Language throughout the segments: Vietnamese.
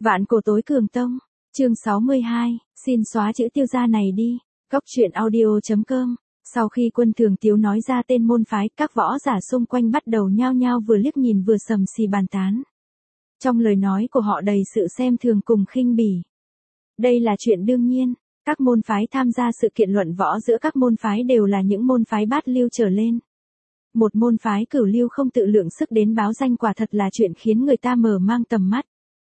Vạn cổ tối cường tông, chương 62, xin xóa chữ Tiêu gia này đi. Góc truyện audio.com. Sau khi Quân Thường Tiếu nói ra tên môn phái, các võ giả xung quanh bắt đầu nhao nhao vừa liếc nhìn vừa sầm xì bàn tán. Trong lời nói của họ đầy sự xem thường cùng khinh bỉ. Đây là chuyện đương nhiên, các môn phái tham gia sự kiện luận võ giữa các môn phái đều là những môn phái bát lưu trở lên. Một môn phái cửu lưu không tự lượng sức đến báo danh quả thật là chuyện khiến người ta mở mang tầm mắt.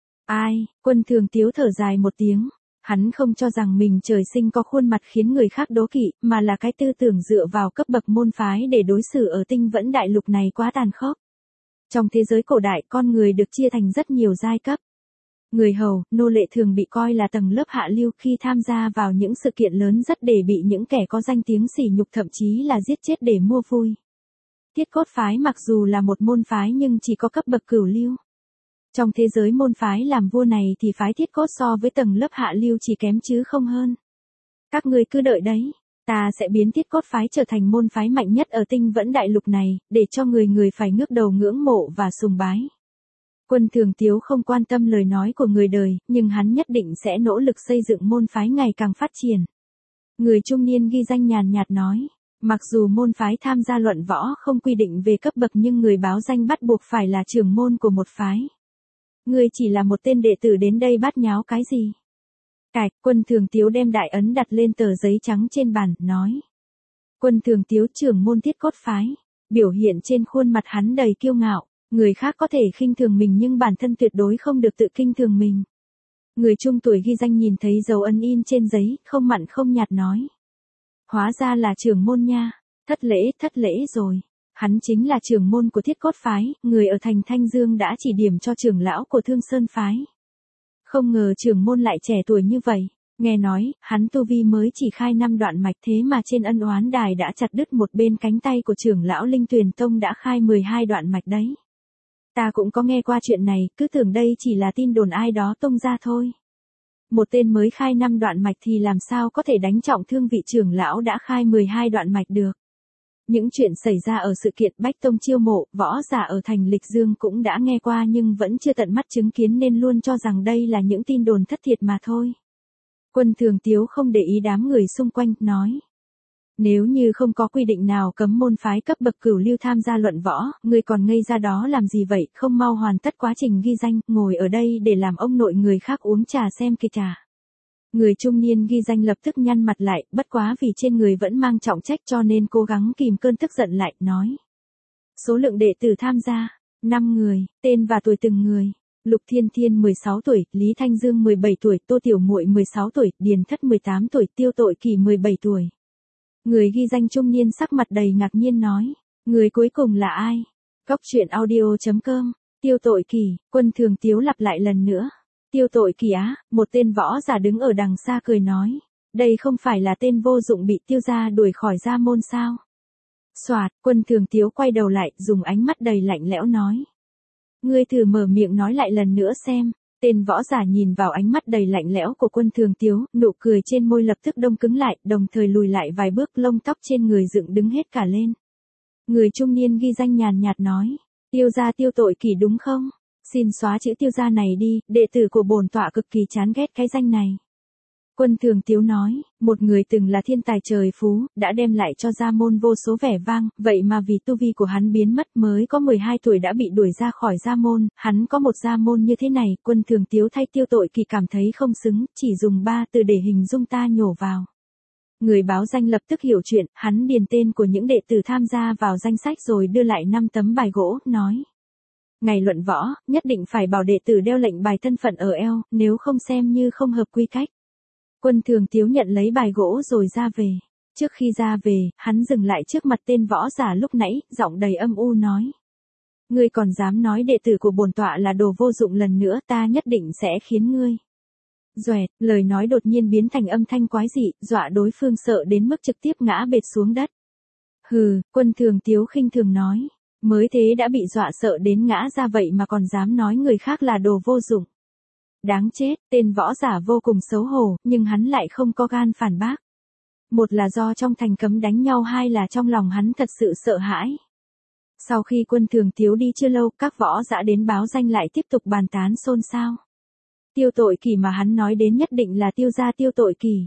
Ai, Quân Thường Tiếu thở dài một tiếng, hắn không cho rằng mình trời sinh có khuôn mặt khiến người khác đố kỵ, mà là cái tư tưởng dựa vào cấp bậc môn phái để đối xử ở Tinh Vẫn Đại Lục này quá tàn khốc. Trong thế giới cổ đại, con người được chia thành rất nhiều giai cấp. Người hầu, nô lệ thường bị coi là tầng lớp hạ lưu, khi tham gia vào những sự kiện lớn rất để bị những kẻ có danh tiếng sỉ nhục, thậm chí là giết chết để mua vui. Thiết Cốt phái mặc dù là một môn phái nhưng chỉ có cấp bậc cửu lưu. Trong thế giới môn phái làm vua này thì phái Thiết Cốt so với tầng lớp hạ lưu chỉ kém chứ không hơn. Các ngươi cứ đợi đấy, ta sẽ biến Thiết Cốt phái trở thành môn phái mạnh nhất ở Tinh Vẫn Đại Lục này, để cho người người phải ngước đầu ngưỡng mộ và sùng bái. Quân Thường Tiếu không quan tâm lời nói của người đời, nhưng hắn nhất định sẽ nỗ lực xây dựng môn phái ngày càng phát triển. Người trung niên ghi danh nhàn nhạt nói, mặc dù môn phái tham gia luận võ không quy định về cấp bậc nhưng người báo danh bắt buộc phải là trưởng môn của một phái. Ngươi chỉ là một tên đệ tử đến đây bát nháo cái gì? Cạch, Quân Thường Tiếu đem đại ấn đặt lên tờ giấy trắng trên bàn, nói. Quân Thường Tiếu, trưởng môn Thiết Cốt phái. Biểu hiện trên khuôn mặt hắn đầy kiêu ngạo, người khác có thể khinh thường mình nhưng bản thân tuyệt đối không được tự khinh thường mình. Người trung tuổi ghi danh nhìn thấy dấu ấn in trên giấy, không mặn không nhạt nói. Hóa ra là trưởng môn nha, thất lễ rồi. Hắn chính là trưởng môn của Thiết Cốt phái, người ở thành Thanh Dương đã chỉ điểm cho trưởng lão của Thương Sơn phái. Không ngờ trưởng môn lại trẻ tuổi như vậy, nghe nói, hắn tu vi mới chỉ khai 5 đoạn mạch, thế mà trên ân oán đài đã chặt đứt một bên cánh tay của trưởng lão Linh Tuyền Tông đã khai 12 đoạn mạch đấy. Ta cũng có nghe qua chuyện này, cứ tưởng đây chỉ là tin đồn ai đó tung ra thôi. Một tên mới khai 5 đoạn mạch thì làm sao có thể đánh trọng thương vị trưởng lão đã khai 12 đoạn mạch được. Những chuyện xảy ra ở sự kiện Bách Tông chiêu mộ, võ giả ở thành Lịch Dương cũng đã nghe qua nhưng vẫn chưa tận mắt chứng kiến nên luôn cho rằng đây là những tin đồn thất thiệt mà thôi. Quân Thường Tiếu không để ý đám người xung quanh, nói. Nếu như không có quy định nào cấm môn phái cấp bậc cửu lưu tham gia luận võ, ngươi còn ngây ra đó làm gì vậy, không mau hoàn tất quá trình ghi danh, ngồi ở đây để làm ông nội người khác uống trà xem kịch à. Người trung niên ghi danh lập tức nhăn mặt lại, bất quá vì trên người vẫn mang trọng trách cho nên cố gắng kìm cơn tức giận lại, nói. Số lượng đệ tử tham gia, 5 người, tên và tuổi từng người. Lục Thiên Thiên 16 tuổi, Lý Thanh Dương 17 tuổi, Tô Tiểu Muội 16 tuổi, Điền Thất 18 tuổi, Tiêu Tội Kỳ 17 tuổi. Người ghi danh trung niên sắc mặt đầy ngạc nhiên nói, người cuối cùng là ai? Góc truyện audio.com, Tiêu Tội Kỳ, Quân Thường Tiếu lặp lại lần nữa. Tiêu Tội Kỳ á, một tên võ giả đứng ở đằng xa cười nói, đây không phải là tên vô dụng bị Tiêu gia đuổi khỏi gia môn sao? Soạt, Quân Thường Tiếu quay đầu lại, dùng ánh mắt đầy lạnh lẽo nói. Ngươi thử mở miệng nói lại lần nữa xem. Tên võ giả nhìn vào ánh mắt đầy lạnh lẽo của Quân Thường Tiếu, nụ cười trên môi lập tức đông cứng lại, đồng thời lùi lại vài bước, lông tóc trên người dựng đứng hết cả lên. Người trung niên ghi danh nhàn nhạt nói, Tiêu gia Tiêu Tội Kỳ đúng không? Xin xóa chữ Tiêu gia này đi, đệ tử của bổn tọa cực kỳ chán ghét cái danh này. Quân Thường Tiếu nói, một người từng là thiên tài trời phú, đã đem lại cho gia môn vô số vẻ vang, vậy mà vì tu vi của hắn biến mất mới có 12 tuổi đã bị đuổi ra khỏi gia môn, hắn có một gia môn như thế này, Quân Thường Tiếu thay Tiêu Tội Kỳ cảm thấy không xứng, chỉ dùng 3 từ để hình dung ta nhổ vào. Người báo danh lập tức hiểu chuyện, hắn điền tên của những đệ tử tham gia vào danh sách rồi đưa lại 5 tấm bài gỗ, nói. Ngày luận võ, nhất định phải bảo đệ tử đeo lệnh bài thân phận ở eo, nếu không xem như không hợp quy cách. Quân Thường Tiếu nhận lấy bài gỗ rồi ra về. Trước khi ra về, hắn dừng lại trước mặt tên võ giả lúc nãy, giọng đầy âm u nói. Ngươi còn dám nói đệ tử của bổn tọa là đồ vô dụng lần nữa, ta nhất định sẽ khiến ngươi. Doẹt, lời nói đột nhiên biến thành âm thanh quái dị, dọa đối phương sợ đến mức trực tiếp ngã bệt xuống đất. Hừ, Quân Thường Tiếu khinh thường nói. Mới thế đã bị dọa sợ đến ngã ra vậy mà còn dám nói người khác là đồ vô dụng. Đáng chết, tên võ giả vô cùng xấu hổ, nhưng hắn lại không có gan phản bác. Một là do trong thành cấm đánh nhau, hai là trong lòng hắn thật sự sợ hãi. Sau khi Quân Thường Tiếu đi chưa lâu, các võ giả đến báo danh lại tiếp tục bàn tán xôn xao. Tiêu Tội Kỳ mà hắn nói đến nhất định là Tiêu gia Tiêu Tội Kỳ.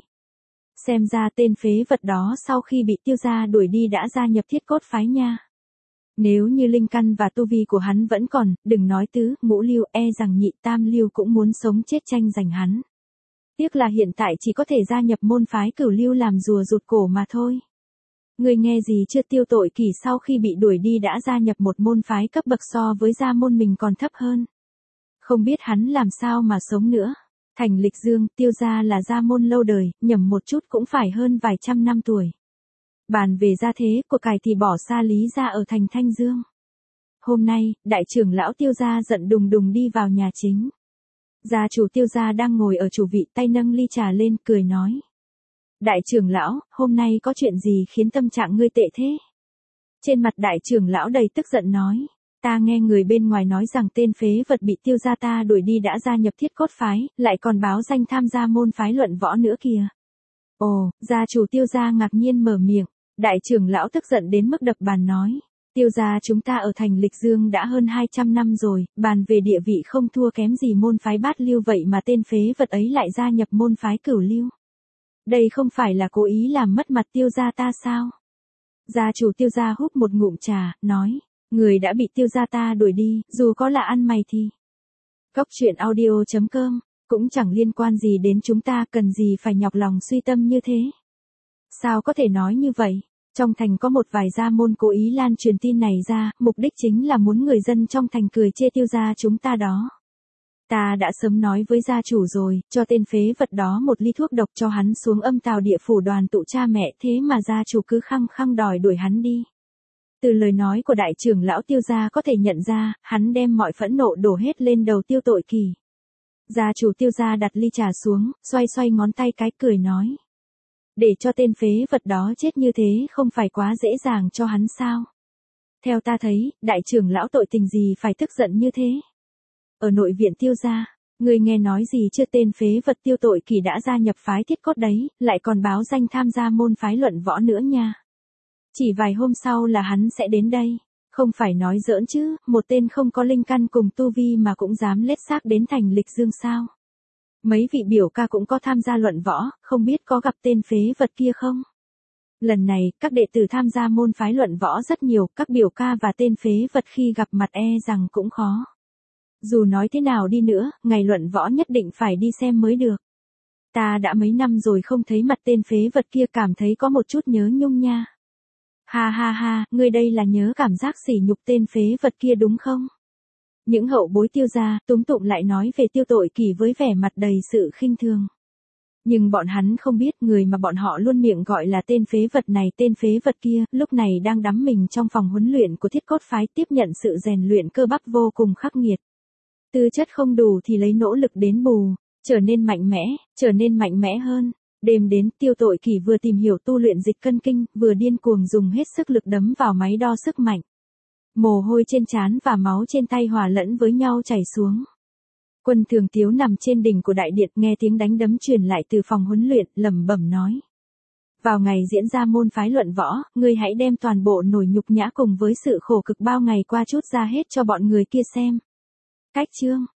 Xem ra tên phế vật đó sau khi bị Tiêu gia đuổi đi đã gia nhập Thiết Cốt phái nha. Nếu như linh căn và tu vi của hắn vẫn còn, đừng nói tứ, ngũ lưu, rằng nhị tam lưu cũng muốn sống chết tranh giành hắn. Tiếc là hiện tại chỉ có thể gia nhập môn phái Cửu Lưu làm rùa rụt cổ mà thôi. Người nghe gì chưa? Tiêu Tội Kỳ sau khi bị đuổi đi đã gia nhập một môn phái cấp bậc so với gia môn mình còn thấp hơn. Không biết hắn làm sao mà sống nữa. Thành Lịch Dương, Tiêu gia là gia môn lâu đời, nhầm một chút cũng phải hơn vài trăm năm tuổi. Bàn về gia thế, của cải thì bỏ xa Lý gia ở thành Thanh Dương. Hôm nay, đại trưởng lão Tiêu gia giận đùng đùng đi vào nhà chính. Gia chủ Tiêu gia đang ngồi ở chủ vị, tay nâng ly trà lên, cười nói. Đại trưởng lão, hôm nay có chuyện gì khiến tâm trạng ngươi tệ thế? Trên mặt đại trưởng lão đầy tức giận nói. Ta nghe người bên ngoài nói rằng tên phế vật bị Tiêu gia ta đuổi đi đã gia nhập Thiết Cốt phái, lại còn báo danh tham gia môn phái luận võ nữa kìa. Ồ, gia chủ Tiêu gia ngạc nhiên mở miệng. Đại trưởng lão tức giận đến mức đập bàn nói. Tiêu gia chúng ta ở thành Lịch Dương đã hơn 200 năm rồi, bàn về địa vị không thua kém gì môn phái Bát Lưu, vậy mà tên phế vật ấy lại gia nhập môn phái Cửu Lưu. Đây không phải là cố ý làm mất mặt Tiêu gia ta sao? Gia chủ Tiêu gia húp một ngụm trà, nói. Người đã bị Tiêu gia ta đuổi đi, dù có là ăn mày thì. Góc truyện audio.com, cũng chẳng liên quan gì đến chúng ta, cần gì phải nhọc lòng suy tâm như thế. Sao có thể nói như vậy? Trong thành có một vài gia môn cố ý lan truyền tin này ra, mục đích chính là muốn người dân trong thành cười chê Tiêu gia chúng ta đó. Ta đã sớm nói với gia chủ rồi, cho tên phế vật đó một ly thuốc độc cho hắn xuống âm tào địa phủ đoàn tụ cha mẹ, thế mà gia chủ cứ khăng khăng đòi đuổi hắn đi. Từ lời nói của đại trưởng lão Tiêu gia có thể nhận ra, hắn đem mọi phẫn nộ đổ hết lên đầu Tiêu Tội Kỳ. Gia chủ Tiêu gia đặt ly trà xuống, xoay xoay ngón tay cái, cười nói. Để cho tên phế vật đó chết như thế không phải quá dễ dàng cho hắn sao? Theo ta thấy, đại trưởng lão tội tình gì phải tức giận như thế? Ở nội viện Tiêu gia, người nghe nói gì chưa? Tên phế vật Tiêu Tội Kỳ đã gia nhập phái Thiết Cốt đấy, lại còn báo danh tham gia môn phái luận võ nữa nha. Chỉ vài hôm sau là hắn sẽ đến đây. Không phải nói giỡn chứ, một tên không có linh căn cùng tu vi mà cũng dám lết xác đến thành Lịch Dương sao? Mấy vị biểu ca cũng có tham gia luận võ, không biết có gặp tên phế vật kia không? Lần này, các đệ tử tham gia môn phái luận võ rất nhiều, các biểu ca và tên phế vật khi gặp mặt rằng cũng khó. Dù nói thế nào đi nữa, ngày luận võ nhất định phải đi xem mới được. Ta đã mấy năm rồi không thấy mặt tên phế vật kia, cảm thấy có một chút nhớ nhung nha. Ha ha ha, ngươi đây là nhớ cảm giác sỉ nhục tên phế vật kia đúng không? Những hậu bối Tiêu gia, túm tụng lại nói về Tiêu Tội Kỳ với vẻ mặt đầy sự khinh thường. Nhưng bọn hắn không biết người mà bọn họ luôn miệng gọi là tên phế vật này, tên phế vật kia, lúc này đang đắm mình trong phòng huấn luyện của Thiết Cốt phái, tiếp nhận sự rèn luyện cơ bắp vô cùng khắc nghiệt. Tư chất không đủ thì lấy nỗ lực đến bù, trở nên mạnh mẽ hơn. Đêm đến, Tiêu Tội Kỳ vừa tìm hiểu tu luyện dịch cân kinh, vừa điên cuồng dùng hết sức lực đấm vào máy đo sức mạnh. Mồ hôi trên trán và máu trên tay hòa lẫn với nhau chảy xuống. Quân Thường Tiếu nằm trên đỉnh của đại điện, nghe tiếng đánh đấm truyền lại từ phòng huấn luyện, lẩm bẩm nói. Vào ngày diễn ra môn phái luận võ, ngươi hãy đem toàn bộ nỗi nhục nhã cùng với sự khổ cực bao ngày qua trút ra hết cho bọn người kia xem. Cách chương